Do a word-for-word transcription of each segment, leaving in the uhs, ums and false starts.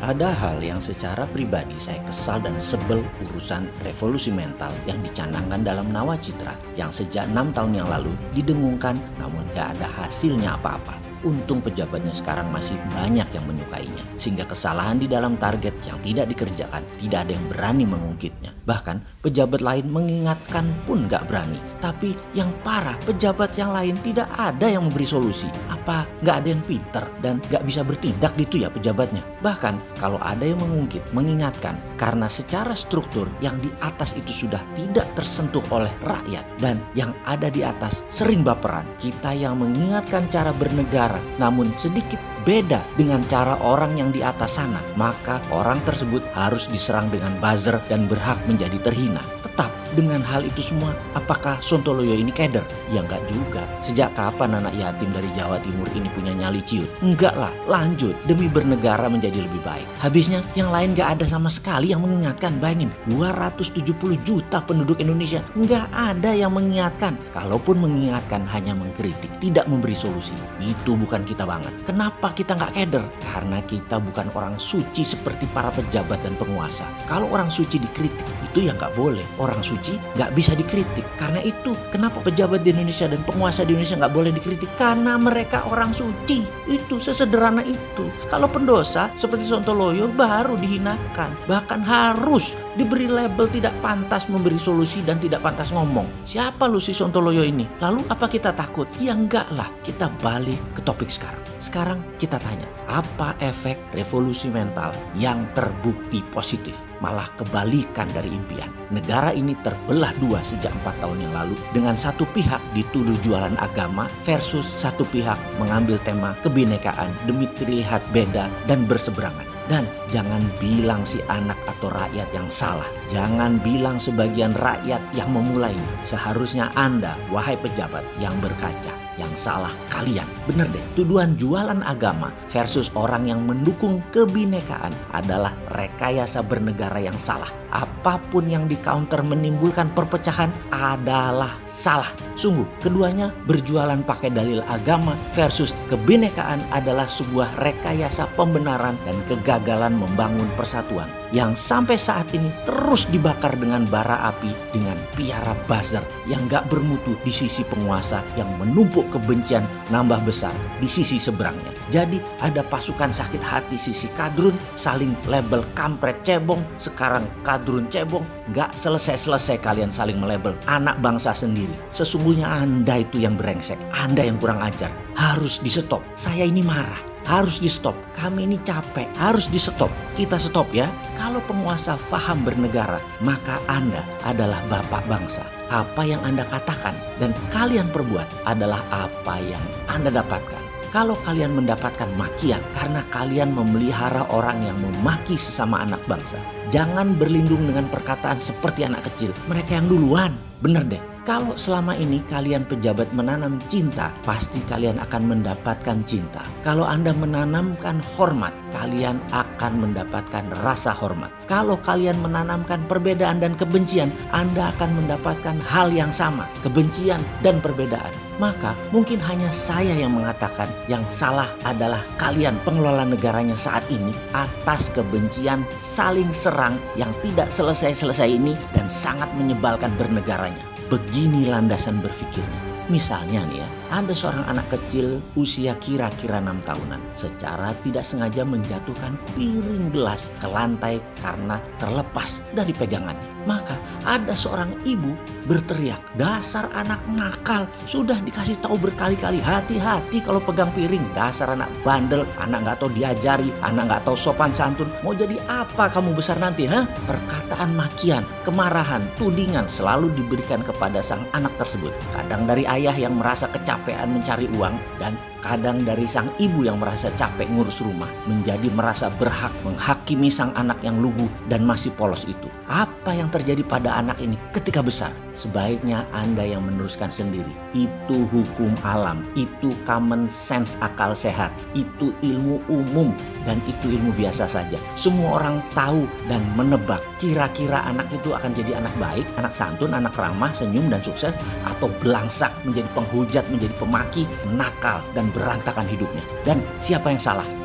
Ada hal yang secara pribadi saya kesal dan sebel urusan revolusi mental yang dicanangkan dalam Nawacitra yang sejak enam tahun yang lalu didengungkan namun gak ada hasilnya apa-apa. Untung pejabatnya sekarang masih banyak yang menyukainya, sehingga kesalahan di dalam target yang tidak dikerjakan tidak ada yang berani mengungkitnya. Bahkan pejabat lain mengingatkan pun gak berani. Tapi yang parah, pejabat yang lain tidak ada yang memberi solusi. Apa gak ada yang pintar dan gak bisa bertindak gitu ya pejabatnya? Bahkan kalau ada yang mengungkit, mengingatkan, karena secara struktur yang di atas itu sudah tidak tersentuh oleh rakyat dan yang ada di atas sering baperan. Kita yang mengingatkan cara bernegara namun sedikit beda dengan cara orang yang di atas sana, maka orang tersebut harus diserang dengan buzzer dan berhak menjadi terhina. Tetap dengan hal itu semua, apakah Sontoloyo ini keder? Ya enggak juga. Sejak kapan anak yatim dari Jawa Timur ini punya nyali ciut? Enggak lah, lanjut demi bernegara menjadi lebih baik. Habisnya yang lain gak ada sama sekali yang mengingatkan. Bayangin, dua ratus tujuh puluh juta penduduk Indonesia, enggak ada yang mengingatkan. Kalaupun mengingatkan hanya mengkritik, tidak memberi solusi. Itu bukan kita banget. Kenapa kita nggak keder? Karena kita bukan orang suci seperti para pejabat dan penguasa. Kalau orang suci dikritik, itu ya nggak boleh. Orang suci nggak bisa dikritik. Karena itu, kenapa pejabat di Indonesia dan penguasa di Indonesia nggak boleh dikritik? Karena mereka orang suci. Itu sesederhana itu. Kalau pendosa seperti Sontoloyo baru dihinakan. Bahkan harus diberi label tidak pantas memberi solusi dan tidak pantas ngomong. Siapa lu si Sontoloyo ini? Lalu apa kita takut? Ya enggak lah. Kita balik ke topik sekarang. Sekarang kita tanya, apa efek revolusi mental yang terbukti positif? Malah kebalikan dari impian. Negara ini terbelah dua sejak empat tahun yang lalu dengan satu pihak dituduh jualan agama versus satu pihak mengambil tema kebinekaan demi terlihat beda dan berseberangan. Dan jangan bilang si anak atau rakyat yang salah. Jangan bilang sebagian rakyat yang memulainya. Seharusnya Anda, wahai pejabat yang berkaca, yang salah kalian. Bener deh, tuduhan jualan agama versus orang yang mendukung kebinekaan adalah rekayasa bernegara yang salah. Apapun yang di counter menimbulkan perpecahan adalah salah. Sungguh, keduanya berjualan pakai dalil agama versus kebinekaan adalah sebuah rekayasa pembenaran dan kegagalan membangun persatuan yang sampai saat ini terus dibakar dengan bara api dengan piara buzzer yang gak bermutu di sisi penguasa yang menumpuk kebencian nambah besar di sisi seberangnya. Jadi ada pasukan sakit hati sisi kadrun saling label kampret cebong, sekarang kadrun cebong. Gak selesai-selesai kalian saling melabel anak bangsa sendiri. Sesungguhnya Anda itu yang brengsek, Anda yang kurang ajar. Harus di stop. Saya ini marah. Harus di stop, kami ini capek, harus di stop. Kita stop ya. Kalau penguasa faham bernegara, maka Anda adalah bapak bangsa. Apa yang Anda katakan dan kalian perbuat adalah apa yang Anda dapatkan. Kalau kalian mendapatkan makian karena kalian memelihara orang yang memaki sesama anak bangsa, jangan berlindung dengan perkataan seperti anak kecil. Mereka yang duluan, bener deh. Kalau selama ini kalian pejabat menanam cinta, pasti kalian akan mendapatkan cinta. Kalau Anda menanamkan hormat, kalian akan mendapatkan rasa hormat. Kalau kalian menanamkan perbedaan dan kebencian, Anda akan mendapatkan hal yang sama, kebencian dan perbedaan. Maka mungkin hanya saya yang mengatakan yang salah adalah kalian pengelola negaranya saat ini atas kebencian saling serang yang tidak selesai-selesai ini dan sangat menyebalkan bernegaranya. Begini landasan berpikirnya. Misalnya nih ya, ada seorang anak kecil usia kira-kira enam tahunan secara tidak sengaja menjatuhkan piring gelas ke lantai karena terlepas dari pegangannya. Maka ada seorang ibu berteriak, dasar anak nakal, sudah dikasih tahu berkali-kali hati-hati kalau pegang piring, dasar anak bandel, anak gak tahu diajari, anak gak tahu sopan santun, mau jadi apa kamu besar nanti, ha? Perkataan makian, kemarahan, tudingan selalu diberikan kepada sang anak tersebut. Kadang dari ayah yang merasa kecapean mencari uang dan kadang dari sang ibu yang merasa capek ngurus rumah, menjadi merasa berhak menghakimi sang anak yang lugu dan masih polos itu. Apa yang terjadi pada anak ini ketika besar? Sebaiknya Anda yang meneruskan sendiri. Itu hukum alam, itu common sense akal sehat, itu ilmu umum dan itu ilmu biasa saja. Semua orang tahu dan menebak kira-kira anak itu akan jadi anak baik, anak santun, anak ramah, senyum dan sukses, atau belangsak menjadi penghujat, menjadi pemaki, nakal dan berantakan hidupnya. Dan siapa yang salah?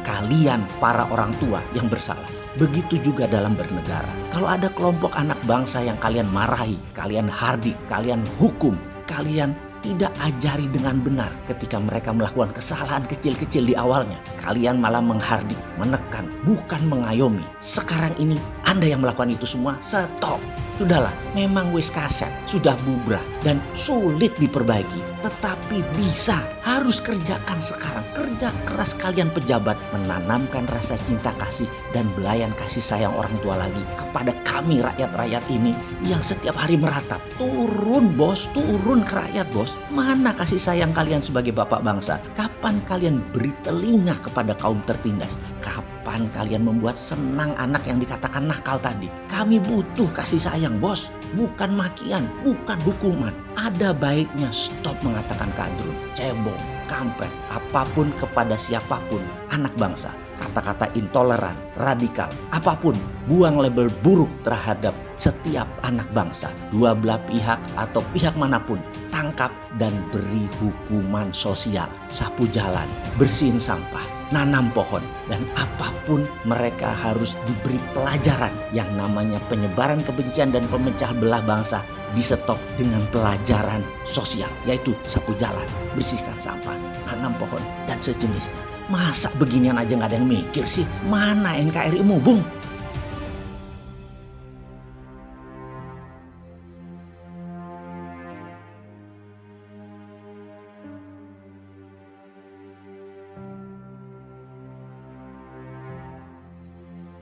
kalian para orang tua yang bersalah. Begitu juga dalam bernegara. Kalau ada kelompok anak bangsa yang kalian marahi, kalian hardik, kalian hukum, kalian tidak ajari dengan benar ketika mereka melakukan kesalahan kecil-kecil di awalnya. Kalian malah menghardik, menekan, bukan mengayomi. Sekarang ini Anda yang melakukan itu semua, stop. Sudahlah, memang wis kaset, sudah bubrah dan sulit diperbaiki. Tetapi bisa, harus kerjakan sekarang. Kerja keras kalian pejabat menanamkan rasa cinta kasih dan belayan kasih sayang orang tua lagi kepada kami rakyat-rakyat ini yang setiap hari meratap. Turun bos, turun ke rakyat bos. Mana kasih sayang kalian sebagai bapak bangsa? Kapan kalian beri telinga kepada kaum tertindas? Kapan kalian membuat senang anak yang dikatakan nakal tadi? Kami butuh kasih sayang bos, bukan makian, bukan hukuman. Ada baiknya stop mengatakan kadrun, cebong, kampret, apapun kepada siapapun anak bangsa. Kata-kata intoleran, radikal, apapun, buang label buruk terhadap setiap anak bangsa. Dua belah pihak atau pihak manapun, tangkap dan beri hukuman sosial. Sapu jalan, bersihin sampah, nanam pohon, dan apapun mereka harus diberi pelajaran. Yang namanya penyebaran kebencian dan pemecah belah bangsa di stop dengan pelajaran sosial, yaitu sapu jalan, bersihkan sampah, nanam pohon, dan sejenisnya. Masa beginian aja gak ada yang mikir sih? Mana N K R I-mu, Bung?